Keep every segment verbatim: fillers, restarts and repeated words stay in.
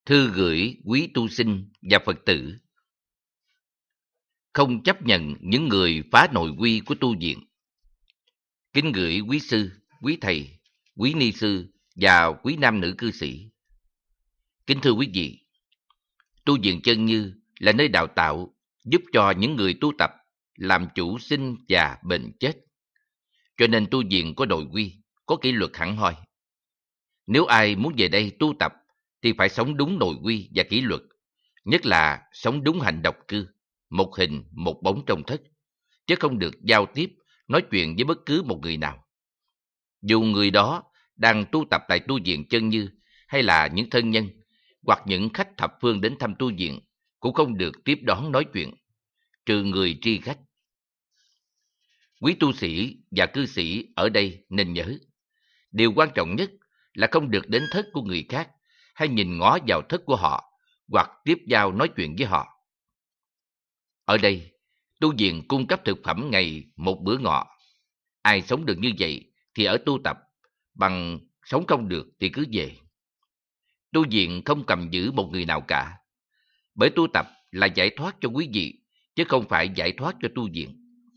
Thư gửi quý tu sinh và Phật tử. Không chấp nhận những người phá nội quy của tu viện. Kính gửi quý sư, quý thầy, quý ni sư và quý nam nữ cư sĩ. Kính thưa quý vị, tu viện Chân Như là nơi đào tạo giúp cho những người tu tập làm chủ sinh và bệnh chết. Cho nên tu viện có nội quy, có kỷ luật hẳn hoi. Nếu ai muốn về đây tu tập thì phải sống đúng nội quy và kỷ luật, nhất là sống đúng hành độc cư, một hình, một bóng trong thất, chứ không được giao tiếp, nói chuyện với bất cứ một người nào. Dù người đó đang tu tập tại tu viện Chân Như hay là những thân nhân hoặc những khách thập phương đến thăm tu viện cũng không được tiếp đón nói chuyện, trừ người tri khách. Quý tu sĩ và cư sĩ ở đây nên nhớ, điều quan trọng nhất là không được đến thất của người khác hay nhìn ngó vào thất của họ hoặc tiếp giao nói chuyện với họ. Ở đây, tu viện cung cấp thực phẩm ngày một bữa ngọ. Ai sống được như vậy thì ở tu tập, bằng sống không được thì cứ về. Tu viện không cầm giữ một người nào cả, bởi tu tập là giải thoát cho quý vị, chứ không phải giải thoát cho tu viện.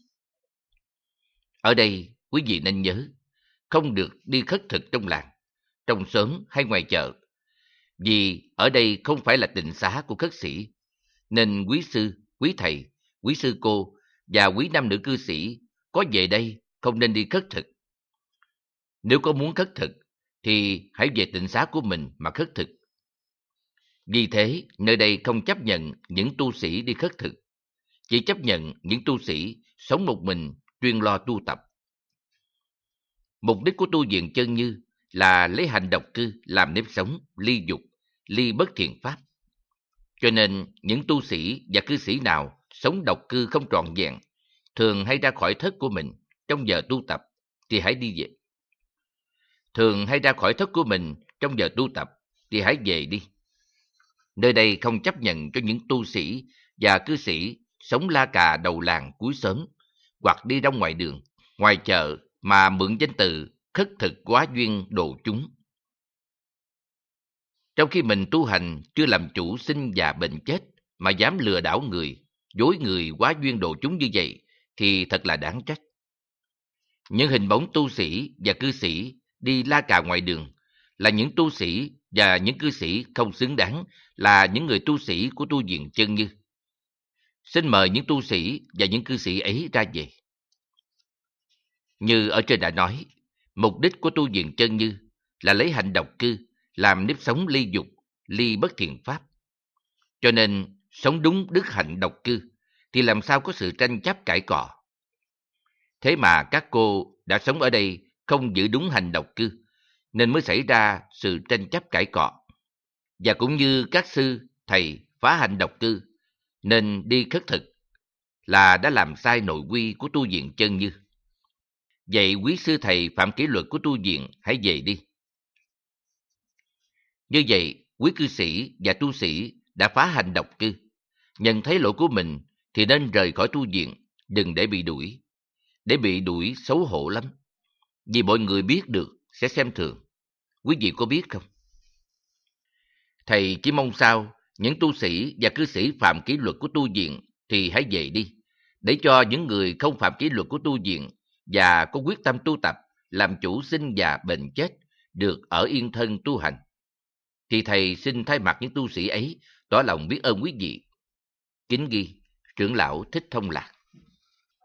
Ở đây, quý vị nên nhớ, không được đi khất thực trong làng, trong xóm hay ngoài chợ, vì ở đây không phải là tịnh xá của khất sĩ, nên quý sư, quý thầy, quý sư cô và quý nam nữ cư sĩ có về đây không nên đi khất thực. Nếu có muốn khất thực thì hãy về tịnh xá của mình mà khất thực. Vì thế, nơi đây không chấp nhận những tu sĩ đi khất thực, chỉ chấp nhận những tu sĩ sống một mình chuyên lo tu tập. Mục đích của tu viện Chân Như là lấy hành độc cư làm nếp sống, ly dục, ly bất thiện pháp. Cho nên những tu sĩ và cư sĩ nào sống độc cư không trọn vẹn, thường hay ra khỏi thất của mình trong giờ tu tập thì hãy đi về. Thường hay ra khỏi thất của mình trong giờ tu tập thì hãy về đi. Nơi đây không chấp nhận cho những tu sĩ và cư sĩ sống la cà đầu làng cuối xóm hoặc đi ra ngoài đường, ngoài chợ mà mượn danh từ khất thực quá duyên độ chúng. Trong khi mình tu hành chưa làm chủ sinh và bệnh chết mà dám lừa đảo người, dối người quá duyên độ chúng như vậy thì thật là đáng trách. Những hình bóng tu sĩ và cư sĩ đi la cà ngoài đường là những tu sĩ và những cư sĩ không xứng đáng là những người tu sĩ của tu viện Chân Như. Xin mời những tu sĩ và những cư sĩ ấy ra về. Như ở trên đã nói, mục đích của tu viện Chân Như là lấy hành độc cư làm nếp sống ly dục, ly bất thiện pháp. Cho nên sống đúng đức hạnh độc cư thì làm sao có sự tranh chấp cãi cọ. Thế mà các cô đã sống ở đây không giữ đúng hành độc cư, nên mới xảy ra sự tranh chấp cãi cọ. Và cũng như các sư, thầy phá hành độc cư, nên đi khất thực, là đã làm sai nội quy của tu viện Chân Như. Vậy quý sư thầy phạm kỷ luật của tu viện hãy về đi. Như vậy, quý cư sĩ và tu sĩ đã phá hành độc cư, nhận thấy lỗi của mình thì nên rời khỏi tu viện, đừng để bị đuổi. Để bị đuổi xấu hổ lắm, vì mọi người biết được sẽ xem thường. Quý vị có biết không? Thầy chỉ mong sao những tu sĩ và cư sĩ phạm kỷ luật của tu viện thì hãy về đi, để cho những người không phạm kỷ luật của tu viện và có quyết tâm tu tập, làm chủ sinh và bệnh chết được ở yên thân tu hành. Thì thầy xin thay mặt những tu sĩ ấy tỏ lòng biết ơn quý vị. Kính ghi, trưởng lão Thích Thông Lạc.